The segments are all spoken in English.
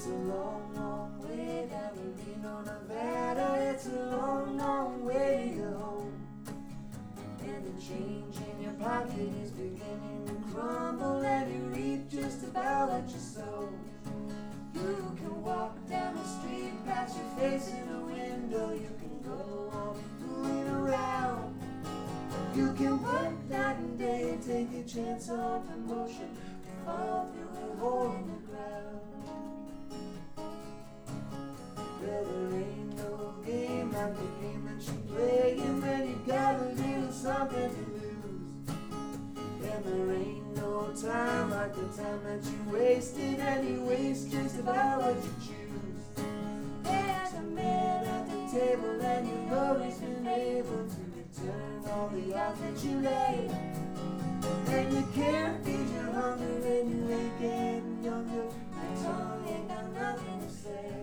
It's a long, long way down to Reno, Nevada. It's a long, long way to go. And the change in your pocket is beginning to crumble, and you reap just about what you sow. You can walk down the street, pass your face in a window. You can go on fooling around. You can work night and day and take a chance on promotion, fall through a hole in the ground. Well, there ain't no game like the game that you play, and when you got a little something to lose. And there ain't no time like the time that you wasted, and you waste just about what you choose. There's a man at the table, and you know he's been able to return all the odds that you laid. And you can't feed your hunger, and you ain't getting younger. Your tongue ain't got nothing to say.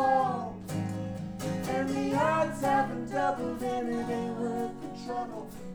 Haven't doubled and it ain't worth the trouble.